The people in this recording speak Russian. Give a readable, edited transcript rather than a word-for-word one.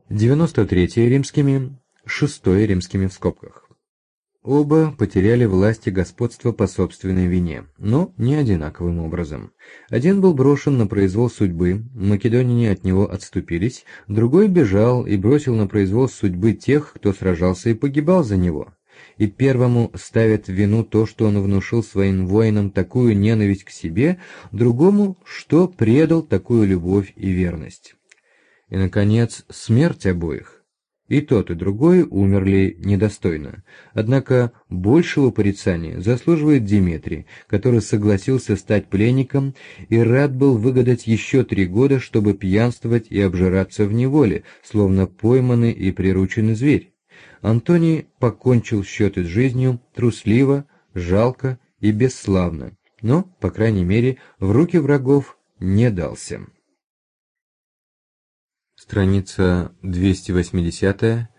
93 римскими, 6 римскими в скобках. Оба потеряли власть и господство по собственной вине, но не одинаковым образом. Один был брошен на произвол судьбы, македоняне от него отступились, другой бежал и бросил на произвол судьбы тех, кто сражался и погибал за него. И первому ставят в вину то, что он внушил своим воинам такую ненависть к себе, другому, что предал такую любовь и верность. И, наконец, смерть обоих. И тот, и другой умерли недостойно. Однако большего порицания заслуживает Деметрий, который согласился стать пленником и рад был выгадать еще 3 года, чтобы пьянствовать и обжираться в неволе, словно пойманный и прирученный зверь. Антоний покончил счеты с жизнью трусливо, жалко и бесславно, но, по крайней мере, в руки врагов не дался. Страница 280,